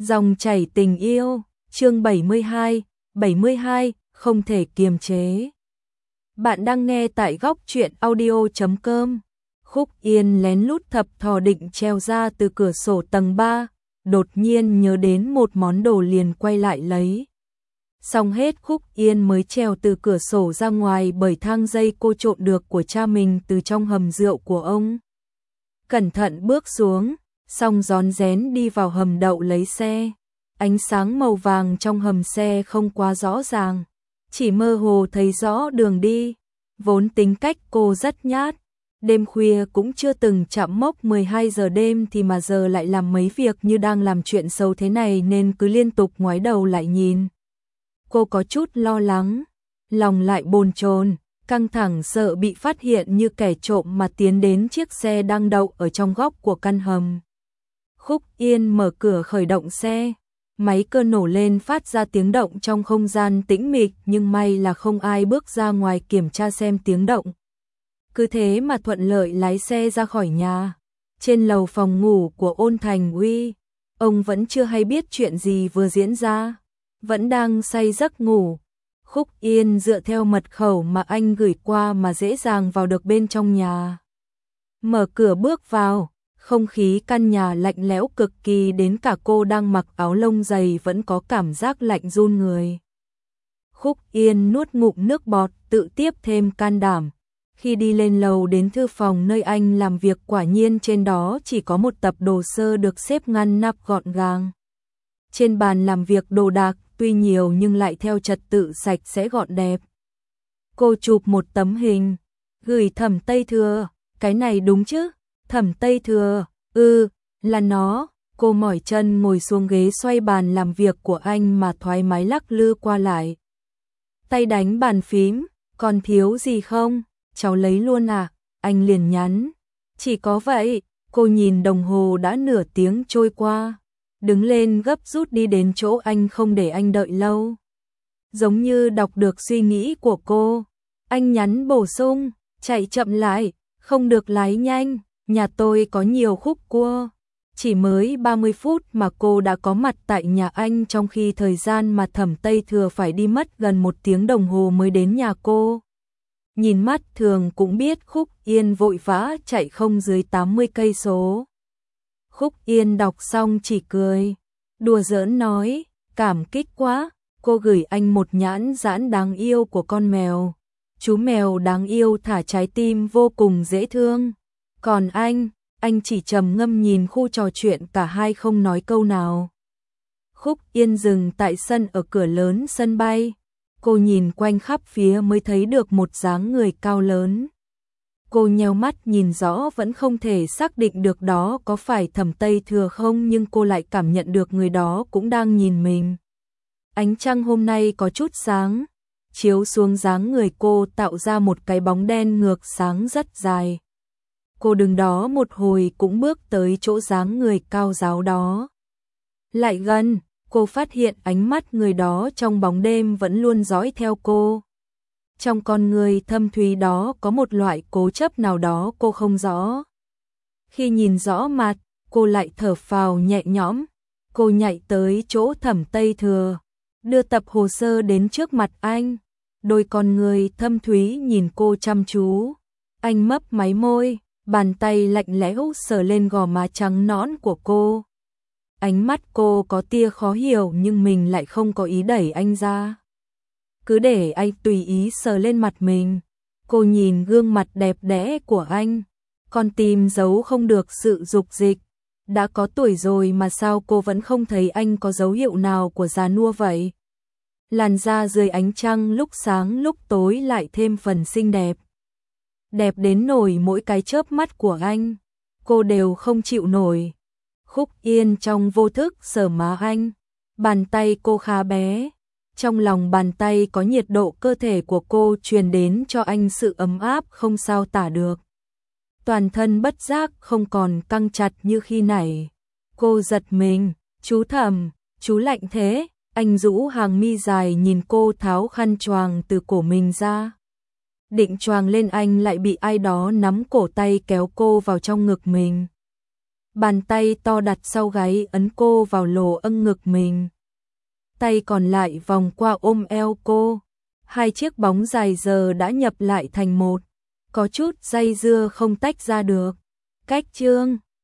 Dòng chảy tình yêu, chương 72, không thể kiềm chế. Bạn đang nghe tại góc truyện audio.com. Khúc Yên lén lút thập thò định treo ra từ cửa sổ tầng 3, đột nhiên nhớ đến một món đồ liền quay lại lấy. Xong hết Khúc Yên mới trèo từ cửa sổ ra ngoài bởi thang dây cô trộm được của cha mình từ trong hầm rượu của ông. Cẩn thận bước xuống, xong rón rén đi vào hầm đậu lấy xe. Ánh sáng màu vàng trong hầm xe không quá rõ ràng, chỉ mơ hồ thấy rõ đường đi. Vốn tính cách cô rất nhát, đêm khuya cũng chưa từng chạm mốc 12 giờ đêm thì mà giờ lại làm mấy việc như đang làm chuyện xấu thế này nên cứ liên tục ngoái đầu lại nhìn. Cô có chút lo lắng, lòng lại bồn chồn, căng thẳng sợ bị phát hiện như kẻ trộm mà tiến đến chiếc xe đang đậu ở trong góc của căn hầm. Khúc Yên mở cửa khởi động xe, máy cơ nổ lên phát ra tiếng động trong không gian tĩnh mịch, nhưng may là không ai bước ra ngoài kiểm tra xem tiếng động. Cứ thế mà thuận lợi lái xe ra khỏi nhà. Trên lầu phòng ngủ của Ôn Thành Uy, ông vẫn chưa hay biết chuyện gì vừa diễn ra, vẫn đang say giấc ngủ. Khúc Yên dựa theo mật khẩu mà anh gửi qua mà dễ dàng vào được bên trong nhà. Mở cửa bước vào, không khí căn nhà lạnh lẽo cực kỳ đến cả cô đang mặc áo lông dày vẫn có cảm giác lạnh run người. Khúc Yên nuốt ngụm nước bọt, tự tiếp thêm can đảm. Khi đi lên lầu đến thư phòng nơi anh làm việc, quả nhiên trên đó chỉ có một tập đồ sơ được xếp ngăn nắp gọn gàng. Trên bàn làm việc đồ đạc tuy nhiều nhưng lại theo trật tự sạch sẽ gọn đẹp. Cô chụp một tấm hình, gửi Thẩm Tây Thừa. Cái này đúng chứ? Thẩm Tây Thừa, là nó. Cô mỏi chân ngồi xuống ghế xoay bàn làm việc của anh mà thoải mái lắc lư qua lại. Tay đánh bàn phím, còn thiếu gì không? Cháu lấy luôn à? Anh liền nhắn. Chỉ có vậy. Cô nhìn đồng hồ đã nửa tiếng trôi qua, đứng lên gấp rút đi đến chỗ anh không để anh đợi lâu. Giống như đọc được suy nghĩ của cô, anh nhắn bổ sung, chạy chậm lại, không được lái nhanh, nhà tôi có nhiều khúc cua. Chỉ mới 30 phút mà cô đã có mặt tại nhà anh, trong khi thời gian mà Thẩm Tây Thừa phải đi mất gần 1 tiếng đồng hồ mới đến nhà cô. Nhìn mắt thường cũng biết Khúc Yên vội vã chạy không dưới 80 cây số. Khúc Yên đọc xong chỉ cười, đùa giỡn nói, cảm kích quá. Cô gửi anh một nhãn dãn đáng yêu của con mèo. Chú mèo đáng yêu thả trái tim vô cùng dễ thương. Còn anh chỉ trầm ngâm nhìn khu trò chuyện, cả hai không nói câu nào. Khúc Yên dừng tại sân ở cửa lớn sân bay. Cô nhìn quanh khắp phía mới thấy được một dáng người cao lớn. Cô nheo mắt nhìn rõ vẫn không thể xác định được đó có phải Thẩm Tây Thừa không, nhưng cô lại cảm nhận được người đó cũng đang nhìn mình. Ánh trăng hôm nay có chút sáng, chiếu xuống dáng người cô tạo ra một cái bóng đen ngược sáng rất dài. Cô đứng đó một hồi cũng bước tới chỗ dáng người cao ráo đó. Lại gần, cô phát hiện ánh mắt người đó trong bóng đêm vẫn luôn dõi theo cô. Trong con người thâm thúy đó có một loại cố chấp nào đó cô không rõ. Khi nhìn rõ mặt, cô lại thở phào nhẹ nhõm. Cô nhảy tới chỗ Thẩm Tây Thừa, đưa tập hồ sơ đến trước mặt anh. Đôi con người thâm thúy nhìn cô chăm chú. Anh mấp máy môi, bàn tay lạnh lẽo sờ lên gò má trắng nõn của cô. Ánh mắt cô có tia khó hiểu nhưng mình lại không có ý đẩy anh ra. Cứ để anh tùy ý sờ lên mặt mình. Cô nhìn gương mặt đẹp đẽ của anh, con tim giấu không được sự dục dịch. Đã có tuổi rồi mà sao cô vẫn không thấy anh có dấu hiệu nào của già nua vậy? Làn da dưới ánh trăng lúc sáng lúc tối lại thêm phần xinh đẹp. Đẹp đến nổi mỗi cái chớp mắt của anh, cô đều không chịu nổi. Khúc Yên trong vô thức sờ má anh, bàn tay cô khá bé. Trong lòng bàn tay có nhiệt độ cơ thể của cô truyền đến cho anh sự ấm áp không sao tả được. Toàn thân bất giác không còn căng chặt như khi nãy. Cô giật mình, chú Thẩm, chú lạnh thế. Anh rũ hàng mi dài nhìn cô tháo khăn choàng từ cổ mình ra. Định choàng lên anh lại bị ai đó nắm cổ tay kéo cô vào trong ngực mình. Bàn tay to đặt sau gáy ấn cô vào lỗ âng ngực mình. Tay còn lại vòng qua ôm eo cô. Hai chiếc bóng dài giờ đã nhập lại thành một. Có chút dây dưa không tách ra được. Cách chương